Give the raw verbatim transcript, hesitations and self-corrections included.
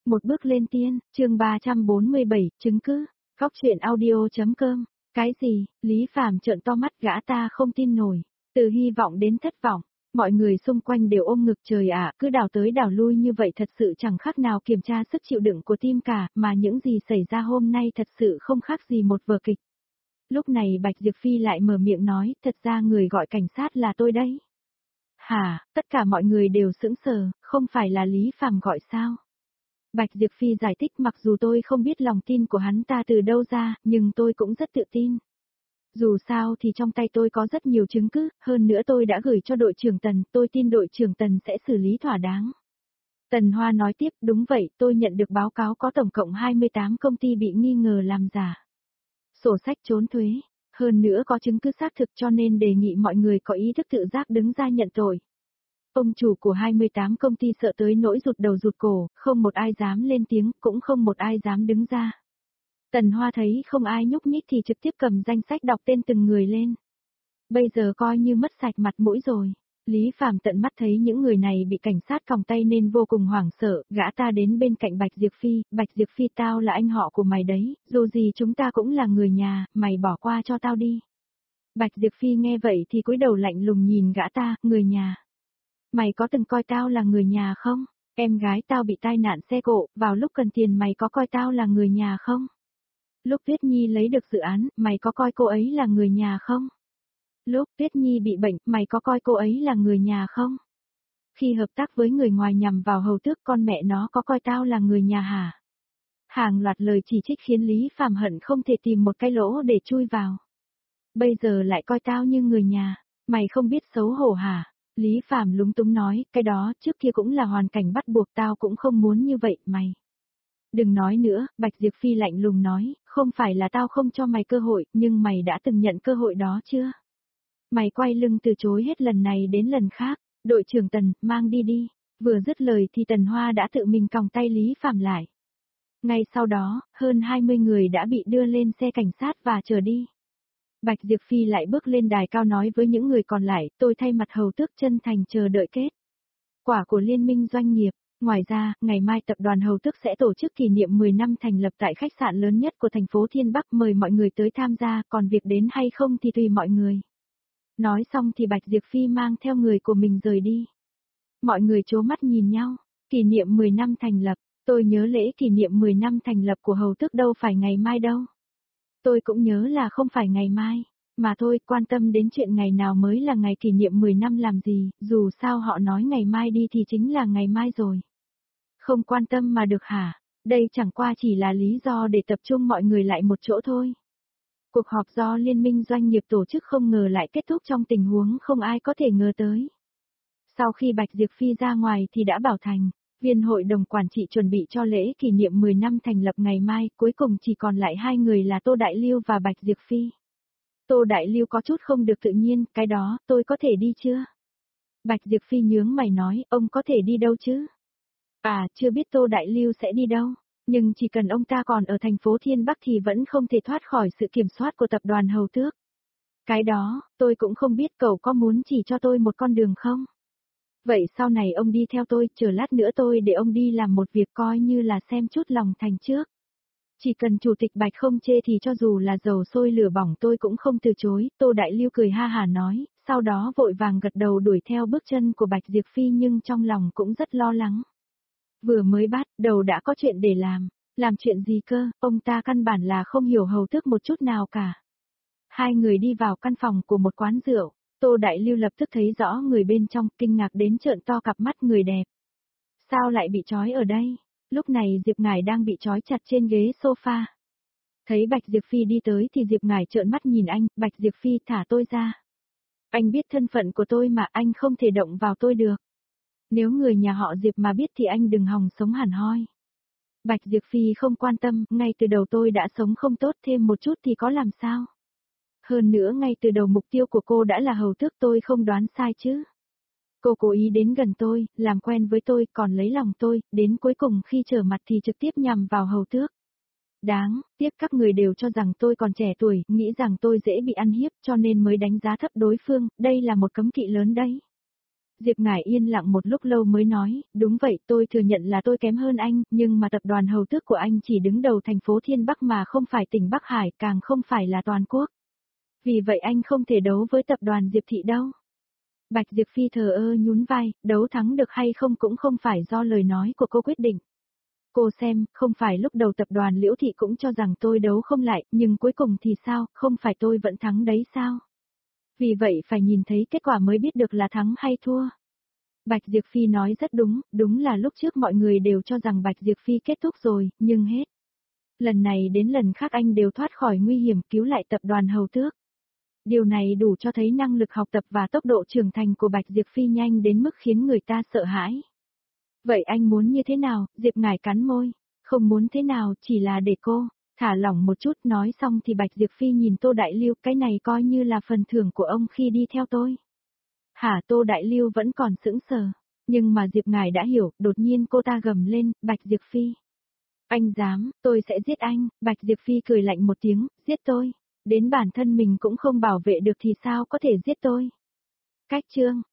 Một bước lên tiên, chương ba trăm bốn mươi bảy, chứng cứ, góc truyện audio.com, cái gì, Lý Phàm trợn to mắt gã ta không tin nổi, từ hy vọng đến thất vọng, mọi người xung quanh đều ôm ngực trời ạ, cứ đảo tới đảo lui như vậy thật sự chẳng khác nào kiểm tra sức chịu đựng của tim cả, mà những gì xảy ra hôm nay thật sự không khác gì một vở kịch. Lúc này Bạch Diệp Phi lại mở miệng nói, thật ra người gọi cảnh sát là tôi đấy. Hả, tất cả mọi người đều sững sờ, không phải là Lý Phàm gọi sao? Bạch Diệp Phi giải thích mặc dù tôi không biết lòng tin của hắn ta từ đâu ra, nhưng tôi cũng rất tự tin. Dù sao thì trong tay tôi có rất nhiều chứng cứ, hơn nữa tôi đã gửi cho đội trưởng Tần, tôi tin đội trưởng Tần sẽ xử lý thỏa đáng. Tần Hoa nói tiếp, đúng vậy, tôi nhận được báo cáo có tổng cộng hai mươi tám công ty bị nghi ngờ làm giả. Sổ sách trốn thuế, hơn nữa có chứng cứ xác thực cho nên đề nghị mọi người có ý thức tự giác đứng ra nhận tội. Ông chủ của hai mươi tám công ty sợ tới nỗi rụt đầu rụt cổ, không một ai dám lên tiếng, cũng không một ai dám đứng ra. Tần Hoa thấy không ai nhúc nhích thì trực tiếp cầm danh sách đọc tên từng người lên. Bây giờ coi như mất sạch mặt mũi rồi. Lý Phàm tận mắt thấy những người này bị cảnh sát còng tay nên vô cùng hoảng sợ, gã ta đến bên cạnh Bạch Diệp Phi, Bạch Diệp Phi tao là anh họ của mày đấy, dù gì chúng ta cũng là người nhà, mày bỏ qua cho tao đi. Bạch Diệp Phi nghe vậy thì cúi đầu lạnh lùng nhìn gã ta, người nhà. Mày có từng coi tao là người nhà không? Em gái tao bị tai nạn xe cộ, vào lúc cần tiền mày có coi tao là người nhà không? Lúc Tuyết Nhi lấy được dự án, mày có coi cô ấy là người nhà không? Lúc Tuyết Nhi bị bệnh, mày có coi cô ấy là người nhà không? Khi hợp tác với người ngoài nhằm vào hầu tước con mẹ nó có coi tao là người nhà hả? Hàng loạt lời chỉ trích khiến Lý Phàm hận không thể tìm một cái lỗ để chui vào. Bây giờ lại coi tao như người nhà, mày không biết xấu hổ hả? Lý Phàm lúng túng nói, cái đó trước kia cũng là hoàn cảnh bắt buộc tao cũng không muốn như vậy, mày. Đừng nói nữa, Bạch Diệp Phi lạnh lùng nói, không phải là tao không cho mày cơ hội, nhưng mày đã từng nhận cơ hội đó chưa? Mày quay lưng từ chối hết lần này đến lần khác, đội trưởng Tần, mang đi đi. Vừa dứt lời thì Tần Hoa đã tự mình còng tay Lý Phàm lại. Ngay sau đó, hơn hai mươi người đã bị đưa lên xe cảnh sát và chờ đi. Bạch Diệp Phi lại bước lên đài cao nói với những người còn lại, tôi thay mặt hầu tước chân thành chờ đợi kết quả của liên minh doanh nghiệp. Ngoài ra, ngày mai tập đoàn hầu tước sẽ tổ chức kỷ niệm mười năm thành lập tại khách sạn lớn nhất của thành phố Thiên Bắc, mời mọi người tới tham gia, còn việc đến hay không thì tùy mọi người. Nói xong thì Bạch Diệp Phi mang theo người của mình rời đi. Mọi người trố mắt nhìn nhau, kỷ niệm mười năm thành lập, tôi nhớ lễ kỷ niệm mười năm thành lập của hầu tước đâu phải ngày mai đâu. Tôi cũng nhớ là không phải ngày mai, mà thôi, quan tâm đến chuyện ngày nào mới là ngày kỷ niệm mười năm làm gì, dù sao họ nói ngày mai đi thì chính là ngày mai rồi. Không quan tâm mà được hả, đây chẳng qua chỉ là lý do để tập trung mọi người lại một chỗ thôi. Cuộc họp do Liên minh Doanh nghiệp tổ chức không ngờ lại kết thúc trong tình huống không ai có thể ngờ tới. Sau khi Bạch Diệp Phi ra ngoài thì đã bảo thành. Viên hội đồng quản trị chuẩn bị cho lễ kỷ niệm mười năm thành lập ngày mai, cuối cùng chỉ còn lại hai người là Tô Đại Lưu và Bạch Diệp Phi. Tô Đại Lưu có chút không được tự nhiên, cái đó, tôi có thể đi chưa? Bạch Diệp Phi nhướng mày nói, ông có thể đi đâu chứ? À, chưa biết Tô Đại Lưu sẽ đi đâu, nhưng chỉ cần ông ta còn ở thành phố Thiên Bắc thì vẫn không thể thoát khỏi sự kiểm soát của tập đoàn hầu tước. Cái đó, tôi cũng không biết cậu có muốn chỉ cho tôi một con đường không? Vậy sau này ông đi theo tôi, chờ lát nữa tôi để ông đi làm một việc coi như là xem chút lòng thành trước. Chỉ cần chủ tịch Bạch không chê thì cho dù là dầu sôi lửa bỏng tôi cũng không từ chối, Tô Đại Lưu cười ha hà nói, sau đó vội vàng gật đầu đuổi theo bước chân của Bạch Diệp Phi nhưng trong lòng cũng rất lo lắng. Vừa mới bắt đầu đã có chuyện để làm, làm chuyện gì cơ, ông ta căn bản là không hiểu hầu tước một chút nào cả. Hai người đi vào căn phòng của một quán rượu. Tô Đại Lưu lập tức thấy rõ người bên trong, kinh ngạc đến trợn to cặp mắt người đẹp. Sao lại bị trói ở đây? Lúc này Diệp Ngải đang bị trói chặt trên ghế sofa. Thấy Bạch Diệp Phi đi tới thì Diệp Ngải trợn mắt nhìn anh, Bạch Diệp Phi thả tôi ra. Anh biết thân phận của tôi mà anh không thể động vào tôi được. Nếu người nhà họ Diệp mà biết thì anh đừng hòng sống hẳn hoi. Bạch Diệp Phi không quan tâm, ngay từ đầu tôi đã sống không tốt thêm một chút thì có làm sao? Hơn nữa ngay từ đầu mục tiêu của cô đã là hầu tước tôi không đoán sai chứ. Cô cố ý đến gần tôi, làm quen với tôi, còn lấy lòng tôi, đến cuối cùng khi trở mặt thì trực tiếp nhằm vào hầu tước. Đáng, tiếc các người đều cho rằng tôi còn trẻ tuổi, nghĩ rằng tôi dễ bị ăn hiếp cho nên mới đánh giá thấp đối phương, đây là một cấm kỵ lớn đấy. Diệp Ngải yên lặng một lúc lâu mới nói, đúng vậy, tôi thừa nhận là tôi kém hơn anh, nhưng mà tập đoàn hầu tước của anh chỉ đứng đầu thành phố Thiên Bắc mà không phải tỉnh Bắc Hải, càng không phải là toàn quốc. Vì vậy anh không thể đấu với tập đoàn Diệp Thị đâu. Bạch Diệp Phi thờ ơ nhún vai, đấu thắng được hay không cũng không phải do lời nói của cô quyết định. Cô xem, không phải lúc đầu tập đoàn Liễu Thị cũng cho rằng tôi đấu không lại, nhưng cuối cùng thì sao, không phải tôi vẫn thắng đấy sao? Vì vậy phải nhìn thấy kết quả mới biết được là thắng hay thua. Bạch Diệp Phi nói rất đúng, đúng là lúc trước mọi người đều cho rằng Bạch Diệp Phi kết thúc rồi, nhưng hết. Lần này đến lần khác anh đều thoát khỏi nguy hiểm cứu lại tập đoàn hầu tước. Điều này đủ cho thấy năng lực học tập và tốc độ trưởng thành của Bạch Diệp Phi nhanh đến mức khiến người ta sợ hãi. Vậy anh muốn như thế nào? Diệp Ngải cắn môi. Không muốn thế nào, chỉ là để cô thả lỏng một chút. Nói xong thì Bạch Diệp Phi nhìn Tô Đại Lưu, cái này coi như là phần thưởng của ông khi đi theo tôi. Hả? Tô Đại Lưu vẫn còn sững sờ. Nhưng mà Diệp Ngải đã hiểu, đột nhiên cô ta gầm lên, Bạch Diệp Phi. Anh dám, tôi sẽ giết anh. Bạch Diệp Phi cười lạnh một tiếng, giết tôi. Đến bản thân mình cũng không bảo vệ được thì sao có thể giết tôi. Cách chương